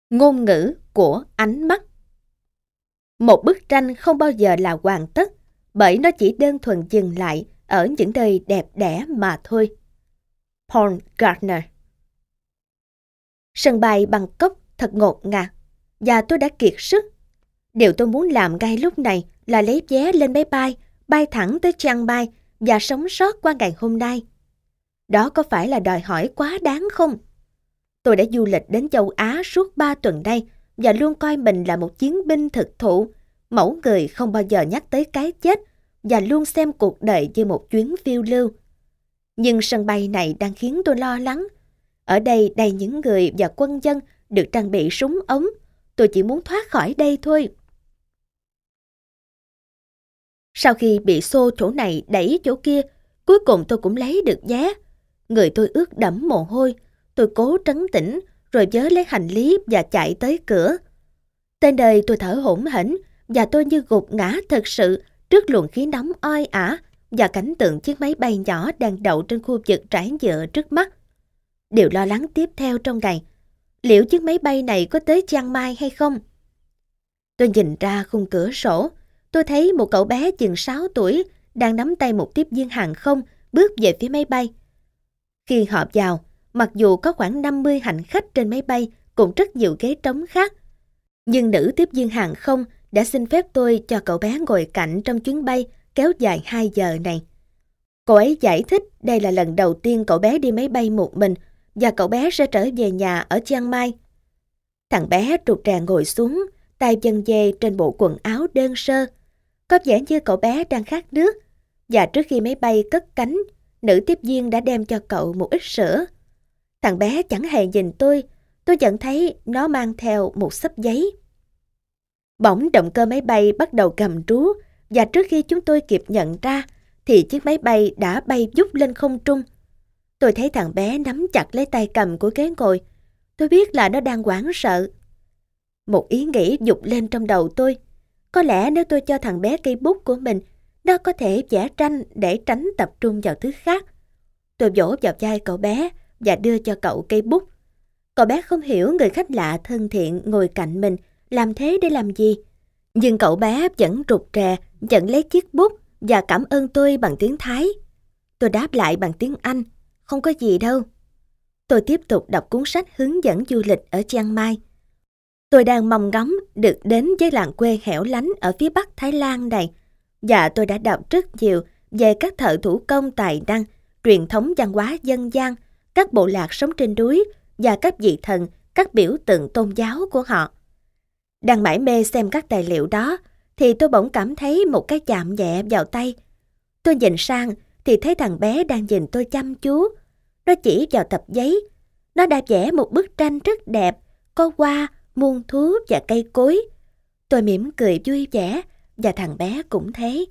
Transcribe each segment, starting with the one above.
Ngôn ngữ của ánh mắt. Một bức tranh không bao giờ là hoàn tất, bởi nó chỉ đơn thuần dừng lại ở những nơi đẹp đẽ mà thôi. Paul Gardner. Sân bay Bangkok thật ngột ngạt, và tôi đã kiệt sức. Điều tôi muốn làm ngay lúc này là lấy vé lên máy bay, bay thẳng tới Chiang Mai và sống sót qua ngày hôm nay. Đó có phải là đòi hỏi quá đáng không? Tôi đã du lịch đến châu Á suốt 3 tuần nay và luôn coi mình là một chiến binh thực thụ, mẫu người không bao giờ nhắc tới cái chết và luôn xem cuộc đời như một chuyến phiêu lưu. Nhưng sân bay này đang khiến tôi lo lắng. Ở đây đầy những người và quân dân được trang bị súng ống. Tôi chỉ muốn thoát khỏi đây thôi. Sau khi bị xô chỗ này đẩy chỗ kia, cuối cùng tôi cũng lấy được vé. Người tôi ướt đẫm mồ hôi. Tôi cố trấn tĩnh rồi vớ lấy hành lý và chạy tới cửa. Tới nơi tôi thở hổn hển và tôi như gục ngã thật sự trước luồng khí nóng oi ả và cảnh tượng chiếc máy bay nhỏ đang đậu trên khu vực trải nhựa trước mắt. Điều lo lắng tiếp theo trong ngày, liệu chiếc máy bay này có tới Chiang Mai hay không? Tôi nhìn ra khung cửa sổ, tôi thấy một cậu bé chừng 6 tuổi đang nắm tay một tiếp viên hàng không bước về phía máy bay. Khi họ vào, mặc dù có khoảng 50 hành khách trên máy bay cùng rất nhiều ghế trống khác, nhưng nữ tiếp viên hàng không đã xin phép tôi cho cậu bé ngồi cạnh trong chuyến bay kéo dài 2 giờ này. Cô ấy giải thích đây là lần đầu tiên cậu bé đi máy bay một mình và cậu bé sẽ trở về nhà ở Chiang Mai. Thằng bé rụt rè ngồi xuống, tay chân dê trên bộ quần áo đơn sơ. Có vẻ như cậu bé đang khát nước, và trước khi máy bay cất cánh, nữ tiếp viên đã đem cho cậu một ít sữa. Thằng bé chẳng hề nhìn tôi nhận thấy nó mang theo một xấp giấy. Bỗng động cơ máy bay bắt đầu gầm rú, và trước khi chúng tôi kịp nhận ra, thì chiếc máy bay đã bay vút lên không trung. Tôi thấy thằng bé nắm chặt lấy tay cầm của ghế ngồi. Tôi biết là nó đang hoảng sợ. Một ý nghĩ dục lên trong đầu tôi. Có lẽ nếu tôi cho thằng bé cây bút của mình, nó có thể vẽ tranh để tránh tập trung vào thứ khác. Tôi vỗ vào vai cậu bé và đưa cho cậu cây bút. Cậu bé không hiểu người khách lạ thân thiện ngồi cạnh mình làm thế để làm gì. Nhưng cậu bé vẫn rụt rè nhận lấy chiếc bút và cảm ơn tôi bằng tiếng Thái. Tôi đáp lại bằng tiếng Anh. Không có gì đâu. Tôi tiếp tục đọc cuốn sách hướng dẫn du lịch ở Chiang Mai. Tôi đang mong ngóng được đến với làng quê hẻo lánh ở phía bắc Thái Lan này, và tôi đã đọc rất nhiều về các thợ thủ công tài năng, truyền thống văn hóa dân gian, các bộ lạc sống trên núi và các vị thần, các biểu tượng tôn giáo của họ. Đang mải mê xem các tài liệu đó, thì tôi bỗng cảm thấy một cái chạm nhẹ vào tay. Tôi nhìn sang thì thấy thằng bé đang nhìn tôi chăm chú. Nó chỉ vào tập giấy. Nó đã vẽ một bức tranh rất đẹp, có hoa, muôn thú và cây cối. Tôi mỉm cười vui vẻ, và thằng bé cũng thế.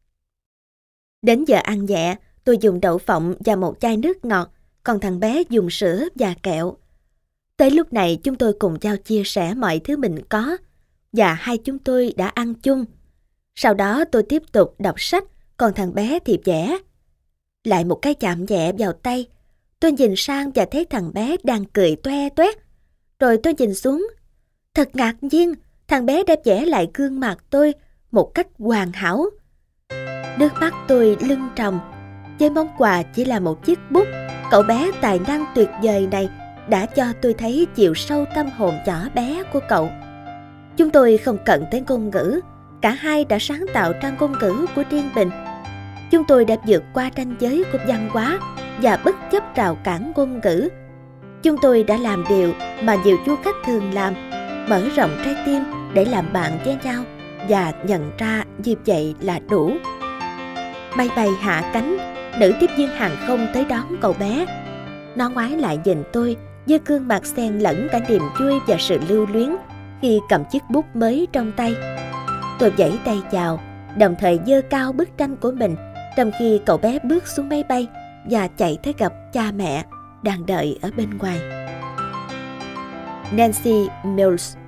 Đến giờ ăn nhẹ, tôi dùng đậu phộng và một chai nước ngọt, còn thằng bé dùng sữa và kẹo. Tới lúc này chúng tôi cùng nhau chia sẻ mọi thứ mình có, và hai chúng tôi đã ăn chung. Sau đó tôi tiếp tục đọc sách, còn thằng bé thì vẽ. Lại một cái chạm nhẹ vào tay. Tôi nhìn sang và thấy thằng bé đang cười toe toét. Rồi tôi nhìn xuống. Thật ngạc nhiên, thằng bé đã vẽ lại gương mặt tôi một cách hoàn hảo. Nước mắt tôi lưng tròng. Với món quà chỉ là một chiếc bút, cậu bé tài năng tuyệt vời này đã cho tôi thấy chiều sâu tâm hồn nhỏ bé của cậu. Chúng tôi không cần tới ngôn ngữ. Cả hai đã sáng tạo ra ngôn ngữ của riêng mình. Chúng tôi đã vượt qua ranh giới của văn hóa và bất chấp rào cản ngôn ngữ. Chúng tôi đã làm điều mà nhiều du khách thường làm, mở rộng trái tim để làm bạn với nhau, và nhận ra như vậy là đủ. Máy bay hạ cánh, nữ tiếp viên hàng không tới đón cậu bé. Nó ngoái lại nhìn tôi với gương mặt xen lẫn cả niềm vui và sự lưu luyến khi cầm chiếc bút mới trong tay. Tôi vẫy tay chào, đồng thời giơ cao bức tranh của mình, trong khi cậu bé bước xuống máy bay và chạy tới gặp cha mẹ đang đợi ở bên ngoài. Nancy Mills.